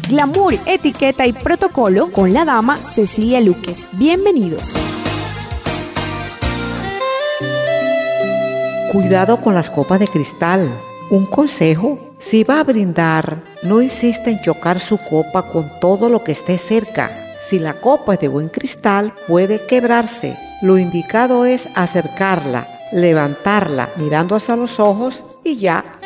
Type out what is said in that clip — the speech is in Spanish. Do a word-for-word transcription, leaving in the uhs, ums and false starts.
glamour, etiqueta y protocolo con la dama Cecilia Luques. Bienvenidos. Cuidado con las copas de cristal. Un consejo: si va a brindar, no insista en chocar su copa con todo lo que esté cerca. Si la copa es de buen cristal, puede quebrarse. Lo indicado es acercarla, levantarla mirando hacia los ojos y ya